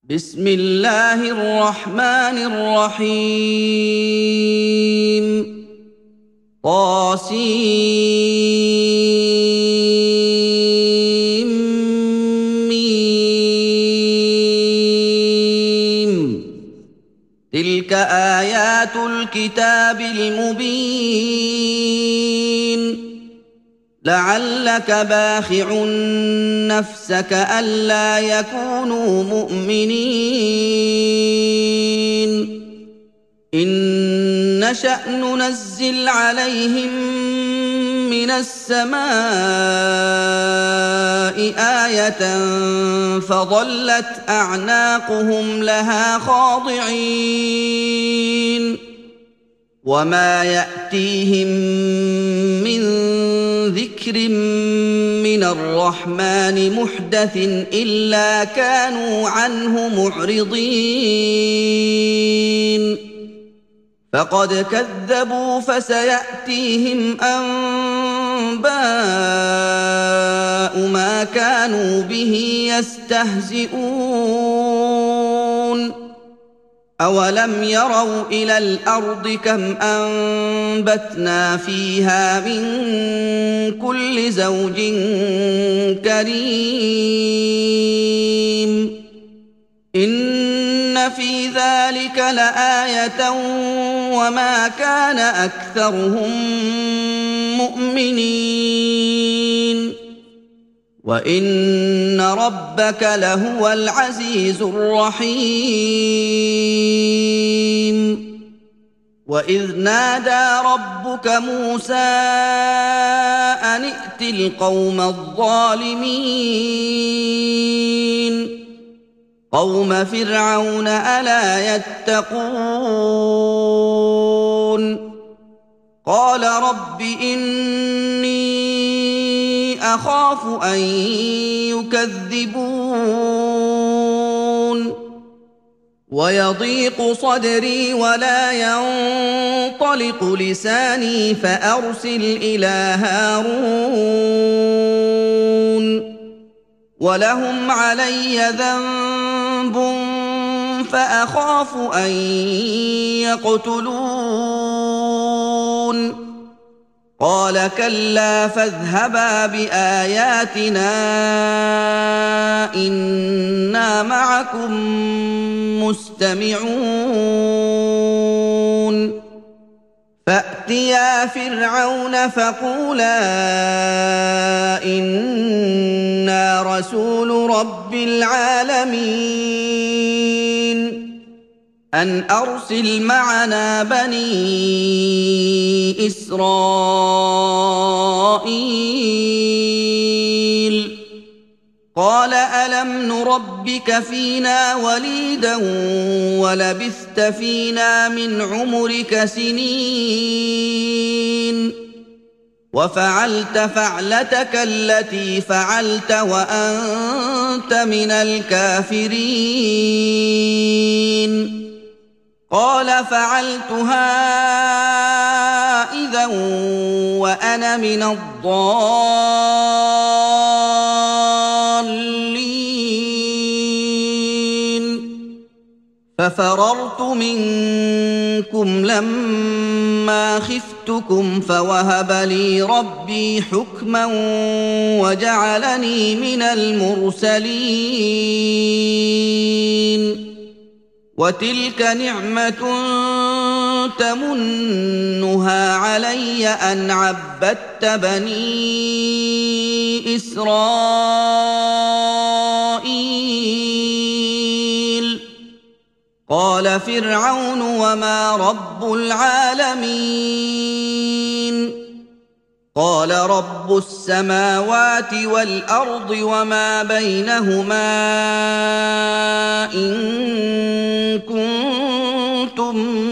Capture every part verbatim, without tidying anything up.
بسم الله الرحمن الرحيم طاسيم ميم تلك آيات الكتاب المبين لعلك باخع نفسك ألا يكونوا مؤمنين إن نشأ ننزل عليهم من السماء آية فظلت أعناقهم لها خاضعين وما يأتيهم من ذكر من الرحمن محدث إلا كانوا عنه معرضين فقد كذبوا فسيأتيهم أنباء ما كانوا به يستهزئون أولم يروا إلى الأرض كم أنبتنا فيها من كل زوج كريم إن في ذلك لآية وما كان أكثرهم مؤمنين وإن ربك لهو العزيز الرحيم وإذ نادى ربك موسى أن ائت القوم الظالمين قوم فرعون ألا يتقون قال رب إني أخاف أن يكذبون ويضيق صدري ولا ينطلق لساني فأرسل إلى هارون ولهم علي ذنب فأخاف أن يقتلون قال كلا فاذهبا بآياتنا إنا معكم مستمعون فأتيا فرعون فقولا إنا رسول رب العالمين أن أرسل معنا بني إسرائيل قال ألم نربك فينا وليدا ولبثت فينا من عمرك سنين وفعلت فعلتك التي فعلت وأنت من الكافرين قال فعلتها إذا وأنا من الضالين ففررت منكم لما خفتكم فوهب لي ربي حكما وجعلني من المرسلين وتلك نعمة تمنها علي أن عبدت بني إسرائيل قال فرعون وما رب العالمين قال رب السماوات والأرض وما بينهما إن كنتم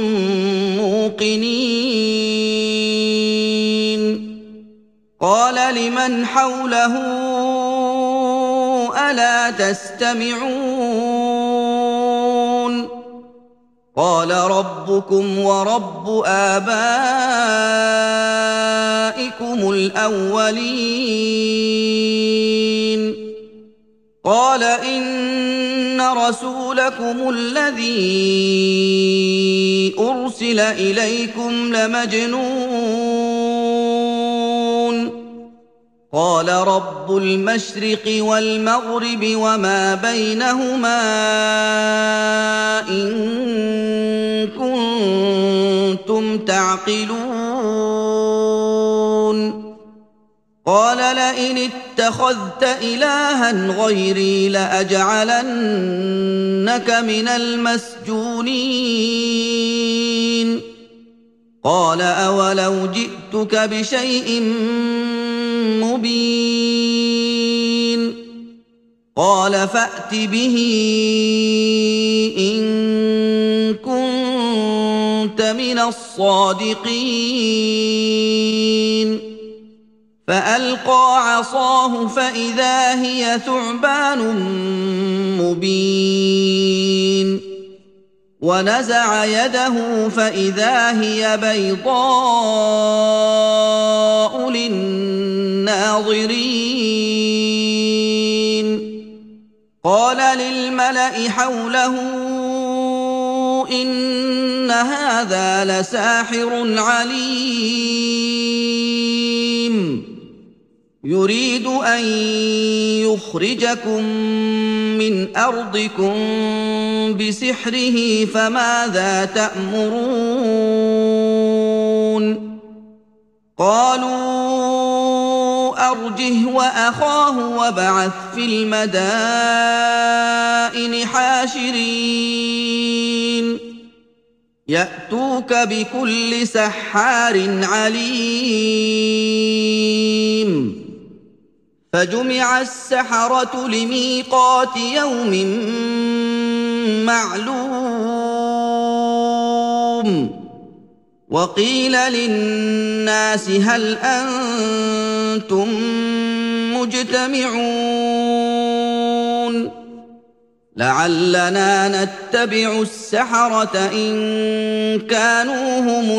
موقنين قال لمن حوله ألا تستمعون قال ربكم ورب آبائكم الأولين قال إن رسولكم الذي أرسل إليكم لمجنون قال رب المشرق والمغرب وما بينهما إن كنتم تعقلون قال لئن اتخذت إلها غيري لأجعلنك من المسجونين قال أولو جئتك بشيء مبين قال فأت به إن كنت من الصادقين فألقى عصاه فإذا هي ثعبان مبين ونزع يده فإذا هي بيضاء للناظرين قال للملأ حوله إن هذا لساحر عليم يريد أن يخرجكم من أرضكم بسحره فماذا تأمرون قالوا أرجه وأخاه وابعث في المدائن حاشرين يأتوك بكل سحار عليم فجمع السحرة لميقات يوم معلوم وقيل للناس هل أنتم مجتمعون لعلنا نتبع السحرة إن كانوا هم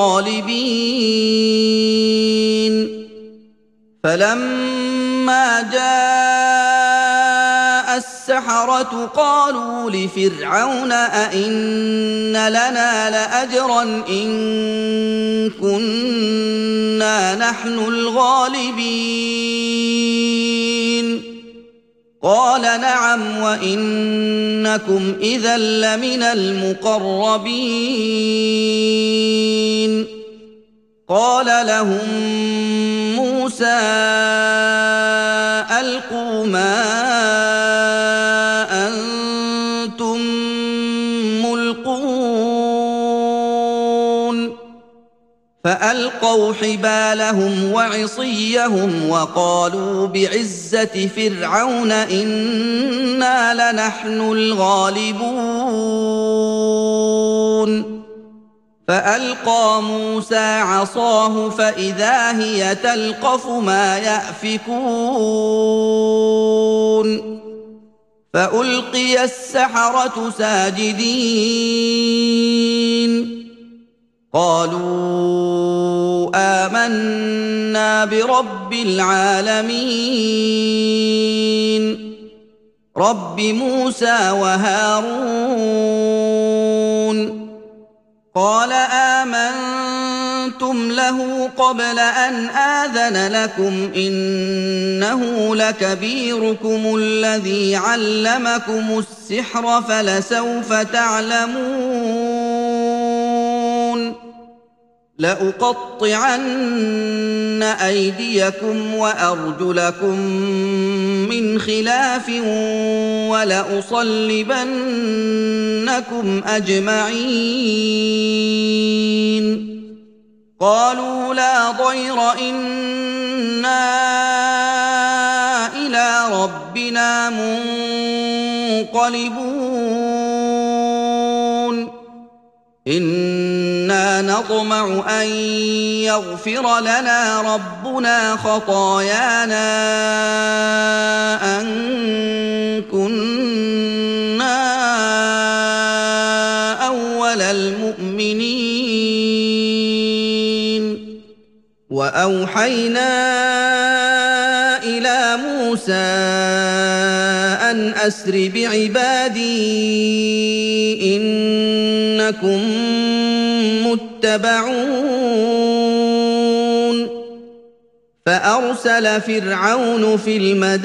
الغالبين فلما جاء السحرة قالوا لفرعون أئن لنا لأجرا إن كنا نحن الغالبين قال نعم وإنكم إذا لمن المقربين قال لهم موسى ألقوا ما أنتم ملقون فألقوا حبالهم وعصيهم وقالوا بعزة فرعون إنا لنحن الغالبون فألقى موسى عصاه فإذا هي تلقف ما يأفكون فألقي السحرة ساجدين قالوا آمنا برب العالمين رب موسى وهارون قال آمنتم له قبل أن آذن لكم إنه لكبيركم الذي علمكم السحر فلسوف تعلمون لأقطعن أيديكم وأرجلكم من خلاف ولأصلبنكم أجمعين قالوا لا ضير إنا إلى ربنا منقلبون إنا نطمع أن يغفر لنا ربنا خطايانا أن كنا أول المؤمنين وأوحينا إلى موسى موسى أن أسر بعبادي إنكم متبعون فأرسل فرعون في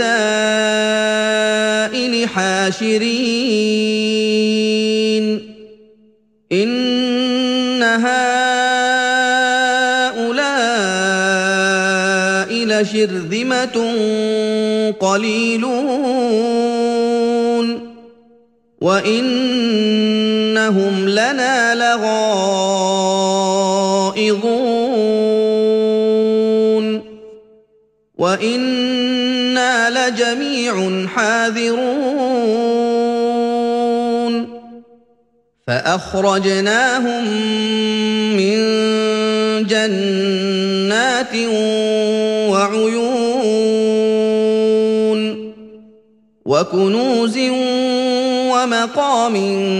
المدائن حاشرين إن هؤلاء لشرذمة قليلون وإنهم لنا لغائظون وإنا لجميع حاذرون فأخرجناهم من جنات وعيون وكنوز ومقام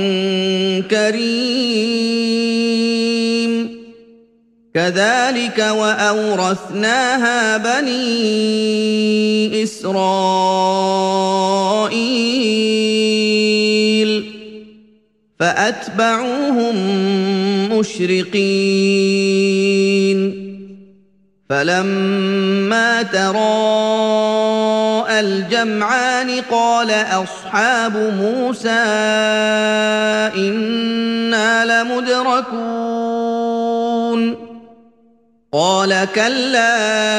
كريم كذلك وأورثناها بني إسرائيل فأتبعوهم مشرقين فلما تراءى الجمعان قال أصحاب موسى إنا لمدركون قال كلا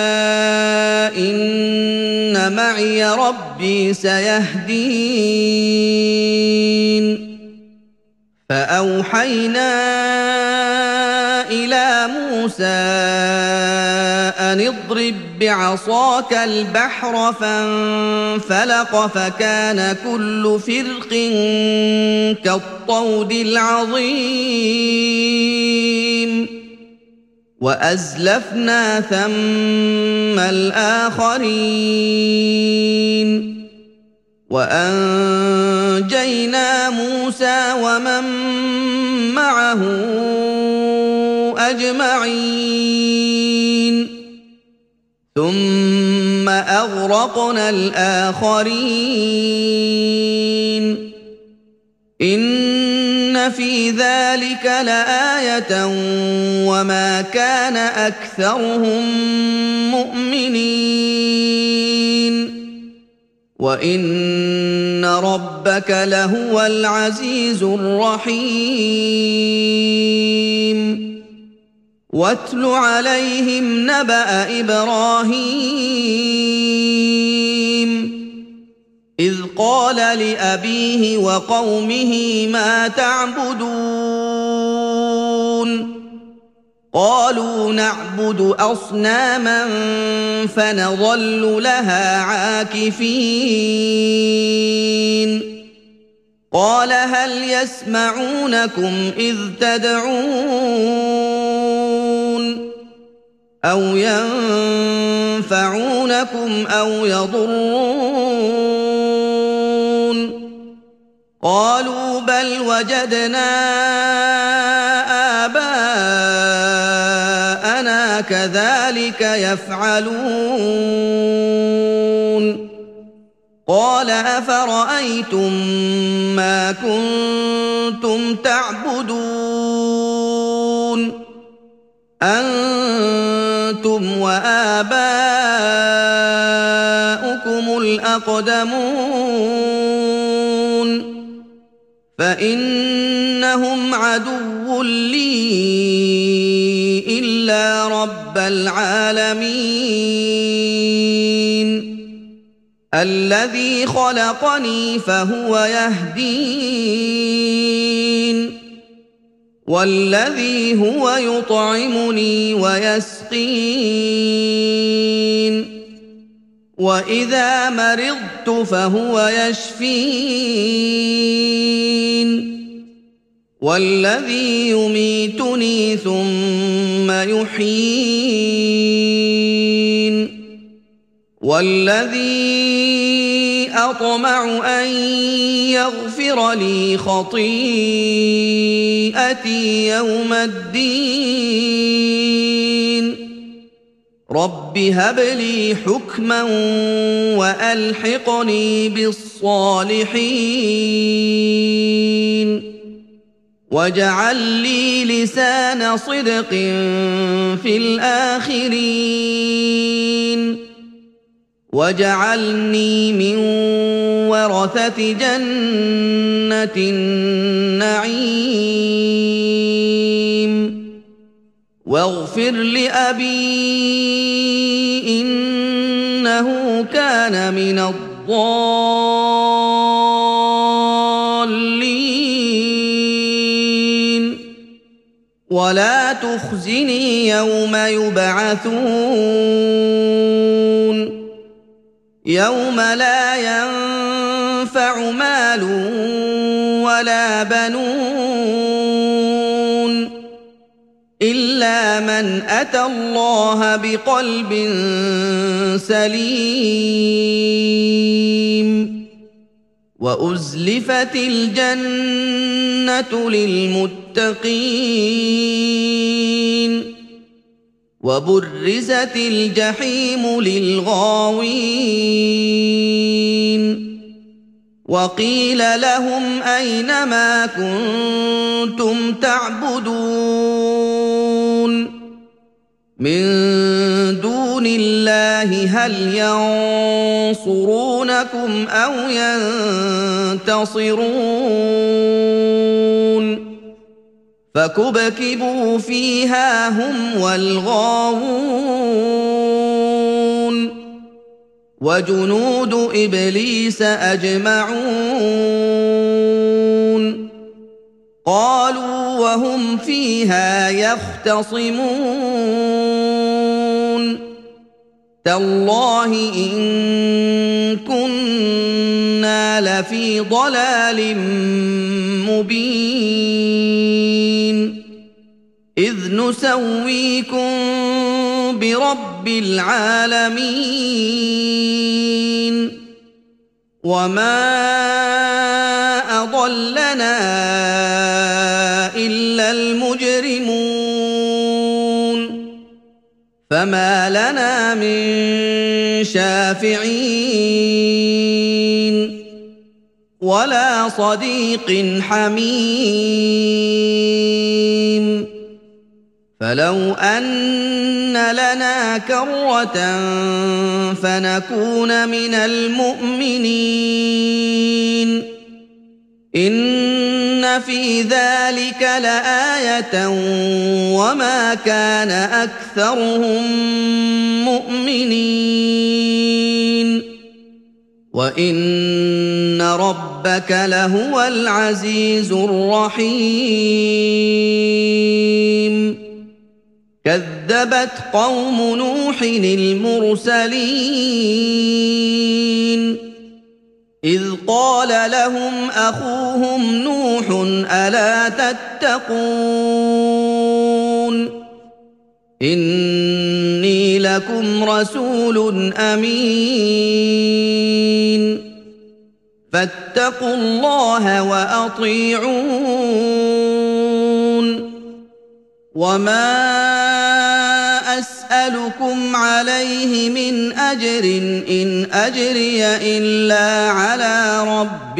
إن معي ربي سيهدين فأوحينا إلى موسى أن اضرب بعصاك البحر فانفلق فكان كل فرق كالطود العظيم وأزلفنا ثم الآخرين وأنجينا موسى ومن معه أجمعين ثم أغرقنا الآخرين إن في ذلك لآية وما كان أكثرهم مؤمنين وإن ربك لهو العزيز الرحيم واتل عليهم نبأ إبراهيم إذ قال لأبيه وقومه ما تعبدون قالوا نعبد أصناما فنظل لها عاكفين قال هل يسمعونكم إذ تدعون أو ينفعونكم أو يضرون قالوا بل وجدنا آباءنا كذلك يفعلون قال أفرأيتم ما كنتم تعبدون أنتم وآباؤكم الأقدمون فإنهم عدو لي إلا رب العالمين الذي خلقني فهو يهدين والذي هو يطعمني ويسقين وإذا مرضت فهو يشفين والذي يميتني ثم يحيين والذي أطمع أن يغفر لي خطيئتي يوم الدين رب هب لي حكما وألحقني بالصالحين واجعل لي لسان صدق في الآخرين واجعلني من ورثة جنة النعيم واغفر لأبي إنه كان من الضالين ولا تخزني يوم يبعثون يوم لا ينفع مال ولا بنون إلا من أتى الله بقلب سليم وأزلفت الجنة للمتقين وبرزت الجحيم للغاوين وقيل لهم أين ما كنتم تعبدون من دون الله هل ينصرونكم أو ينتصرون فكبكبوا فيها هم والغاوون وجنود إبليس أجمعون قالوا وهم فيها يختصمون تالله إن كنا لفي ضلال مبين إذ نسويكم برب العالمين وما أضلنا إلا المجرمون فما لنا من شافعين ولا صديق حميم فلو أن لنا كرة فنكون من المؤمنين إن في ذلك لآية وما كان أكثرهم مؤمنين وإن ربك لهو العزيز الرحيم كذبت قوم نوح المرسلين إذ قال لهم أخوهم نوح ألا تتقون إني لكم رسول أمين فاتقوا الله وأطيعون وما أسألكم عليه من أجر إن أجري إلا على رب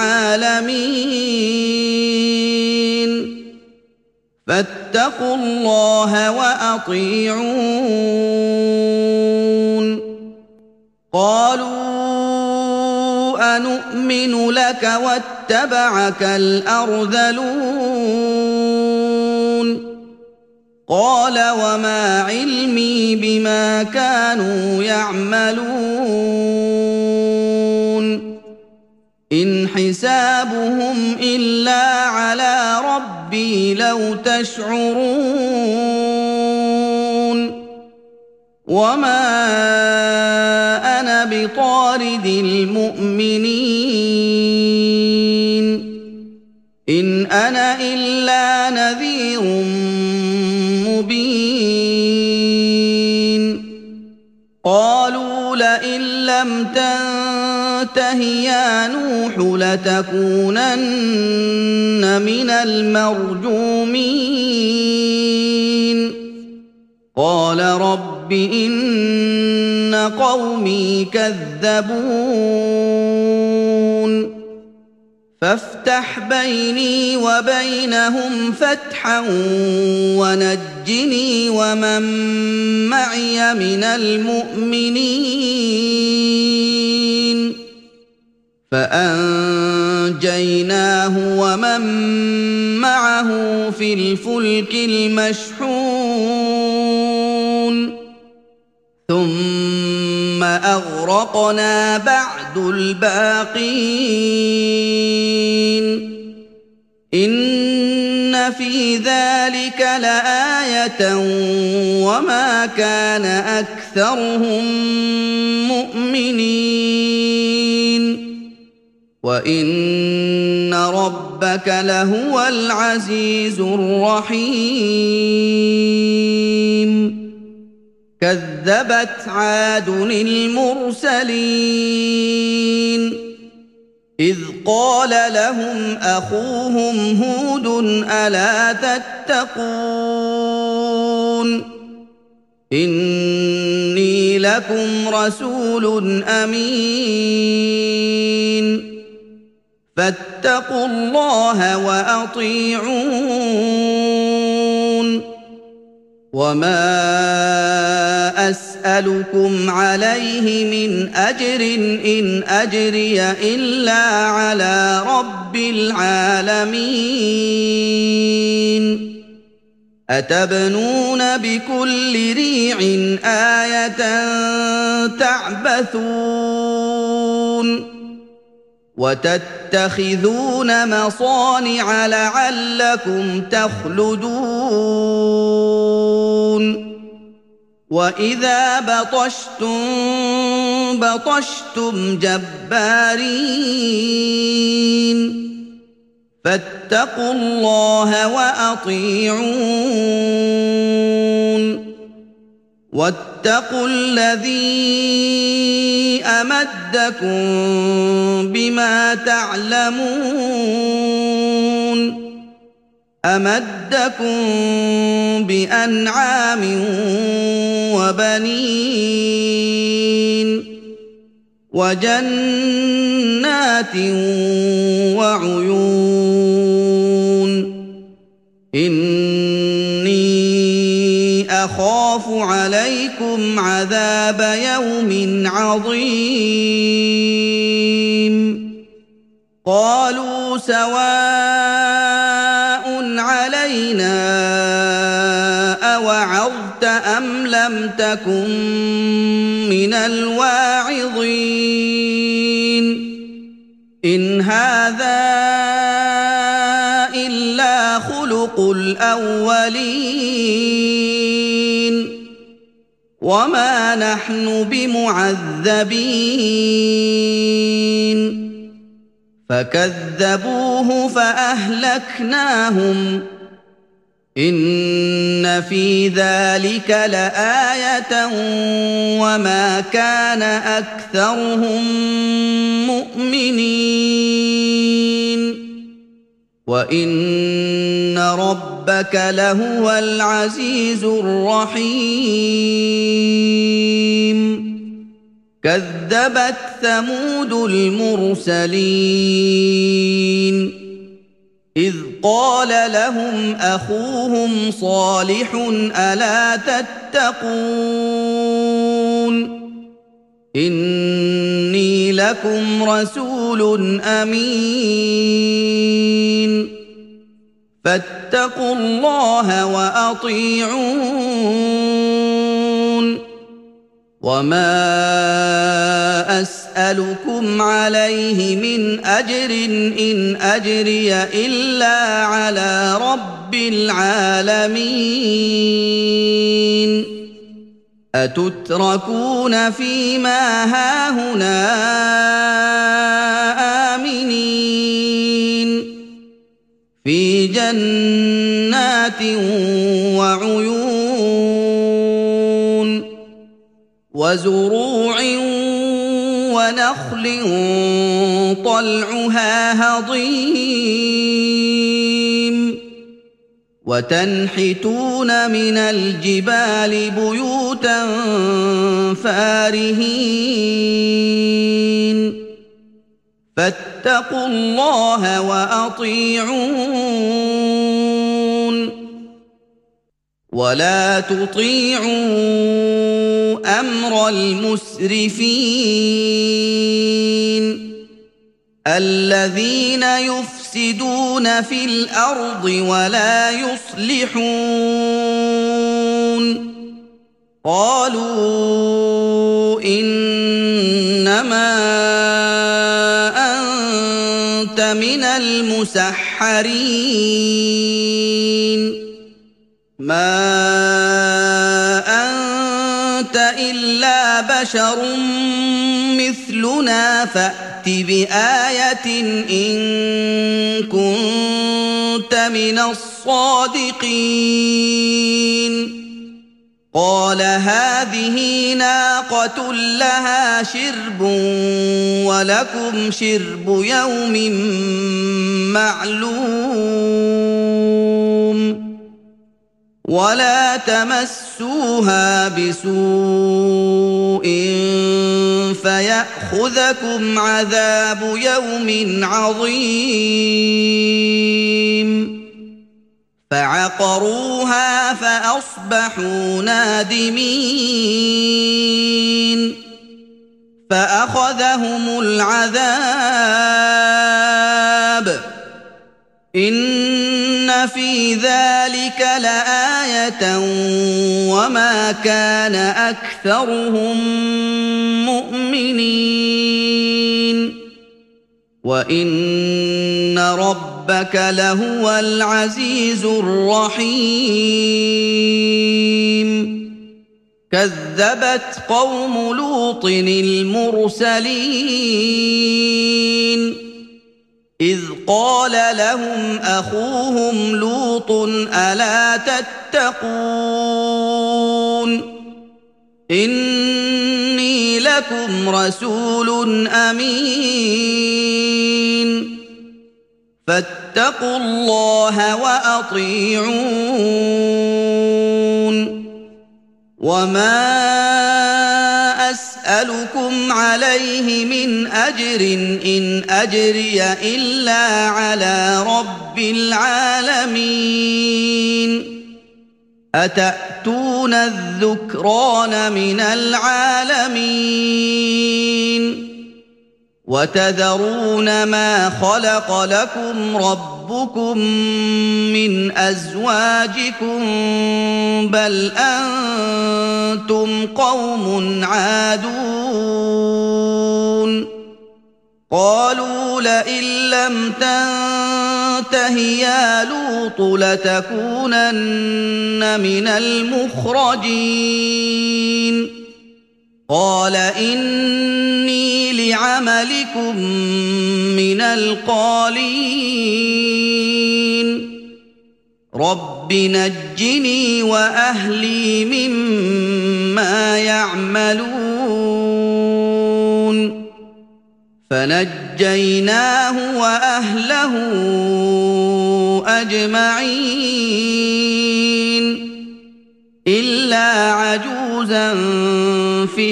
العالمين فاتقوا الله وأطيعون قالوا أنؤمن لك واتبعك الأرذلون قال وما علمي بما كانوا يعملون إن حسابهم إلا على ربي لو تشعرون وما أنا بطارد المؤمنين إن أنا إلا نذير مبين قالوا لئن لم تنته يا نوح لتكونن من المرجومين قال رب رب إن قومي كذبون فافتح بيني وبينهم فتحا ونجني ومن معي من المؤمنين فأنجيناه ومن معه في الفلك المشحون ثم أغرقنا بعد الباقين إن في ذلك لآية وما كان أكثرهم مؤمنين وإن ربك لهو العزيز الرحيم كذبت عاد المرسلين إذ قال لهم أخوهم هود ألا تتقون إني لكم رسول أمين فاتقوا الله وأطيعون وما أسألكم عليه من أجر إن أجري إلا على رب العالمين أتبنون بكل ريع آية تعبثون وتتخذون مصانع لعلكم تخلدون وإذا بطشتم بطشتم جبارين فاتقوا الله وأطيعون واتقوا الذي أمدكم بما تعلمون أمدكم بأنعام وبنين وجنات وعيون إني أخاف عليكم عذاب يوم عظيم قالوا سواء علينا أوعظت أم لم تكن من الواعظين إن هذا إلا خلق الأولين وما نحن بمعذبين فكذبوه فأهلكناهم إن في ذلك لآية وما كان أكثرهم مؤمنين وإن ربك لهو العزيز الرحيم كذبت ثمود المرسلين إذ قال لهم أخوهم صالح ألا تتقون إني لكم رسول أمين فاتقوا الله وأطيعون وما أسألكم عليه من أجر إن أجري إلا على رب العالمين أتتركون فيما هاهنا آمنين في جنات وعيون وزروع ونخل طلعها هضيم وتنحتون من الجبال بيوتا فارهين فاتقوا الله وأطيعون ولا تطيعوا أمر المسرفين الذين يفسدون في الأرض ولا يصلحون قالوا إنما أنت من المسحرين ما أنت إلا بشر مثلنا فأت بآية إن كنت من الصادقين قال هذه ناقة لها شرب ولكم شرب يوم معلوم ولا تمسوها بسوء فيأخذكم عذاب يوم عظيم فعقروها فأصبحوا نادمين فأخذهم العذاب إن في ذلك لآية وما كان أكثرهم مؤمنين وإن ربك لهو العزيز الرحيم كذبت قوم لوط المرسلين إذ قال لهم أخوهم لوط ألا تتقون إني لكم رسول أمين فاتقوا الله وأطيعون وما أسألكم عليه من أجر إن أجري إلا على رب العالمين أتأتون الذكران من العالمين وتذرون ما خلق لكم ربكم من أزواجكم بل أنتم قوم عادون قالوا لئن لم تنته يا لوط لتكونن من المخرجين قال إني لعملكم من القالين رب نجني وأهلي مما يعملون فنجيناه وأهله أجمعين إلا عجوزا في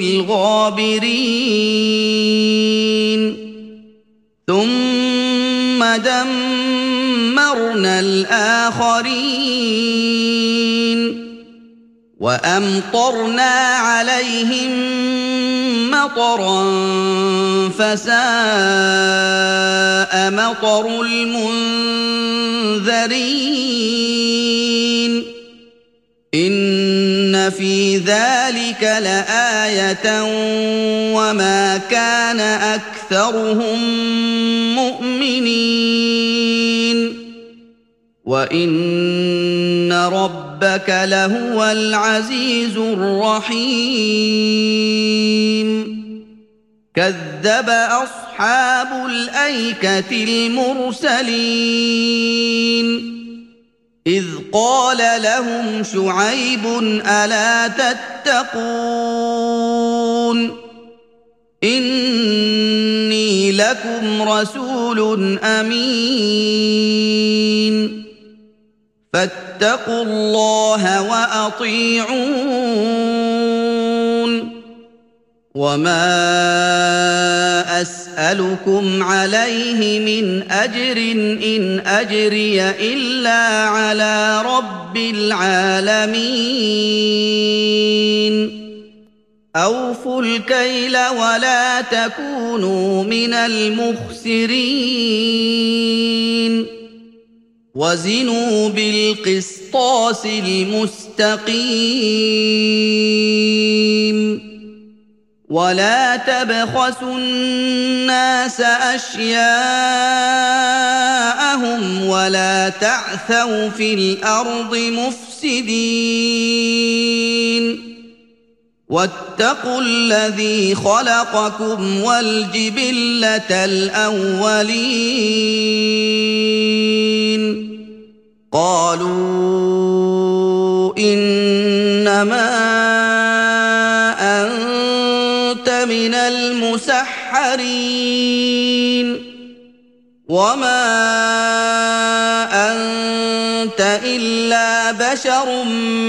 الغابرين ثم دمرنا الآخرين وأمطرنا عليهم مطرا فساء مطر المنذرين إن في ذلك لآية وما كان أكثرهم مؤمنين وإن ربك لهو العزيز الرحيم كذب أصحاب الأيكة المرسلين إذ قال لهم شعيب ألا تتقون إني لكم رسول أمين فاتقوا الله وأطيعون وما أسألكم عليه من أجر إن أجري إلا على رب العالمين أوفوا الكيل ولا تكونوا من المخسرين وزنوا بالقسطاس المستقيم ولا تبخسوا الناس أشياءهم ولا تعثوا في الأرض مفسدين واتقوا الذي خلقكم والجبلة الأولين قالوا إنما أنت من المسحرين وما أنت إلا بشر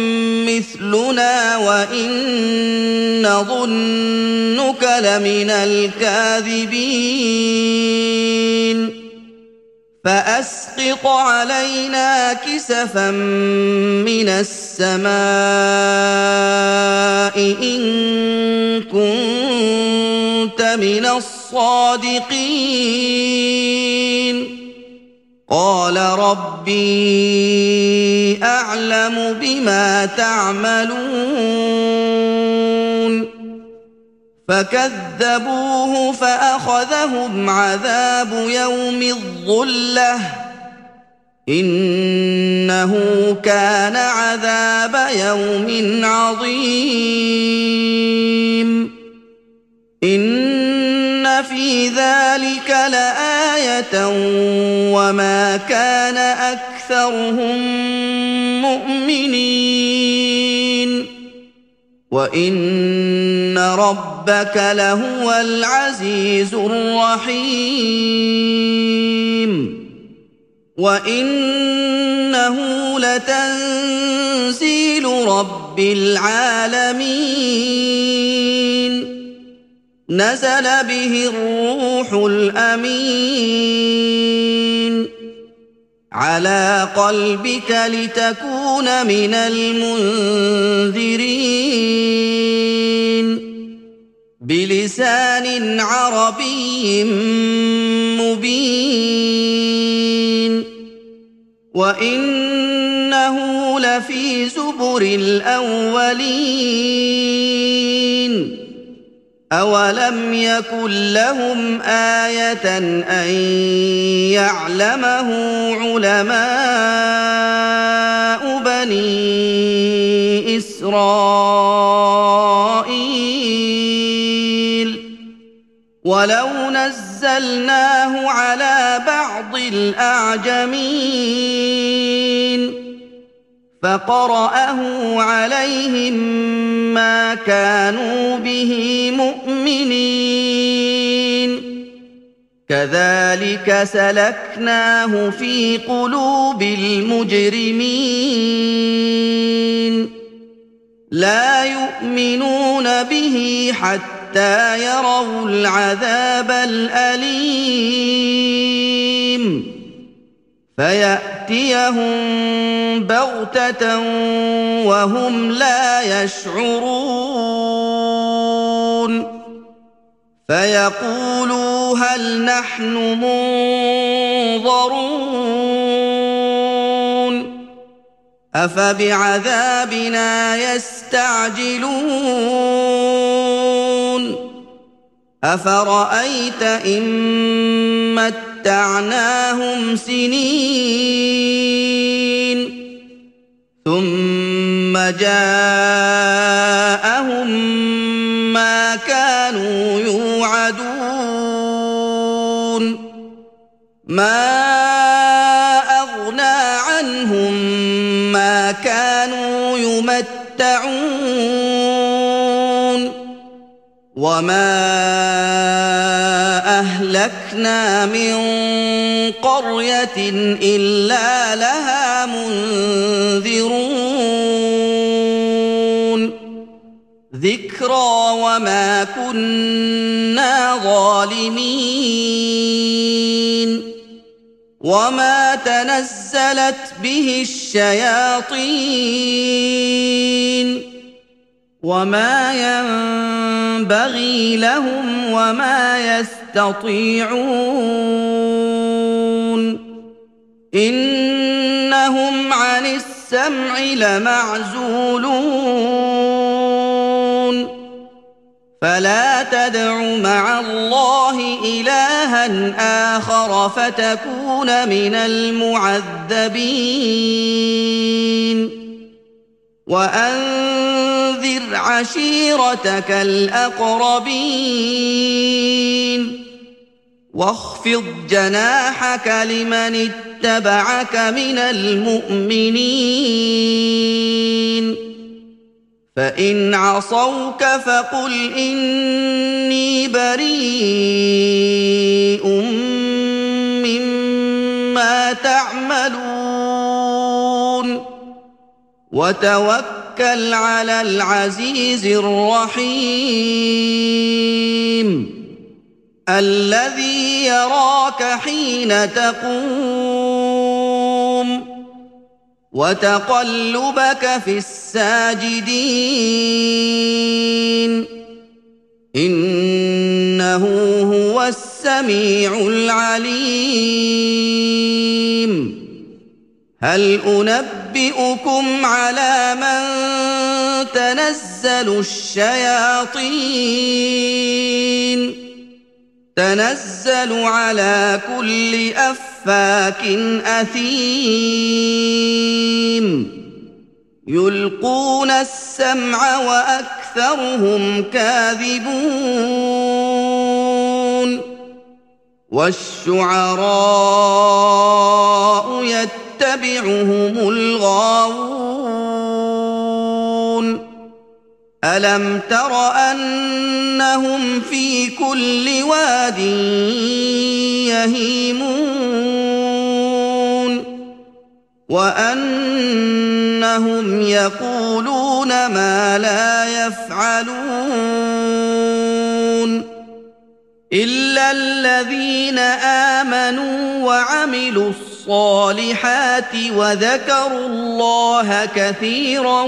مثلنا وإن نظنك لمن الكاذبين فأسقط علينا كسفا من السماء إن كنت من الصادقين قال ربي أعلم بما تعملون فكذبوه فأخذهم عذاب يوم الظلة إنه كان عذاب يوم عظيم إن في ذلك لآية وما كان أكثرهم مؤمنين وإن ربك لهو العزيز الرحيم وإنه لتنزيل رب العالمين نزل به الروح الأمين على قلبك لتكون من المنذرين بلسان عربي مبين وإنه لفي زبر الأولين أولم يكن لهم آية أن يعلمه علماء بني إسرائيل ولو نزلناه على بعض الأعجمين فقرأه عليهم ما كانوا به مؤمنين كذلك سلكناه في قلوب المجرمين لا يؤمنون به حتى يروا العذاب الأليم فيأتيهم بغتة وهم لا يشعرون فيقولوا هل نحن منظرون أفبعذابنا يستعجلون أفرأيت إن متعناهم سنين ثم جاءهم ما كانوا يوعدون ما أغنى عنهم ما كانوا يمتعون وما أهلكنا أهلكنا من قرية إلا لها منذرون ذكرى وما كنا ظالمين وما تنزلت به الشياطين وما ينبغي لهم وما يستطيعون إنهم عن السمع لمعزولون فلا تدع مع الله إلها آخر فتكون من المعذبين وأنذر عشيرتك الأقربين واخفض جناحك لمن اتبعك من المؤمنين فإن عصوك فقل إني بريء مما تعملون وتوكل على العزيز الرحيم الذي يراك حين تقوم وتقلبك في الساجدين إنه هو السميع العليم هل أنبئكم على من تنزل الشياطين تنزل على كل أفاك أثيم يلقون السمع وأكثرهم كاذبون والشعراء يتبعهم الغاوون ألم تر أنهم في كل واد يهيمون وأنهم يقولون ما لا يفعلون إلا الذين آمنوا وعملوا الصالحات وذكروا الله كثيرا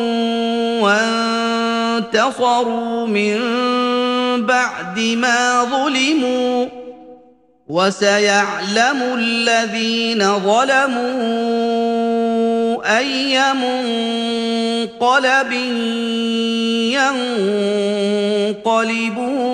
وانتصروا من بعد ما ظلموا وسيعلم الذين ظلموا أي منقلب ينقلبون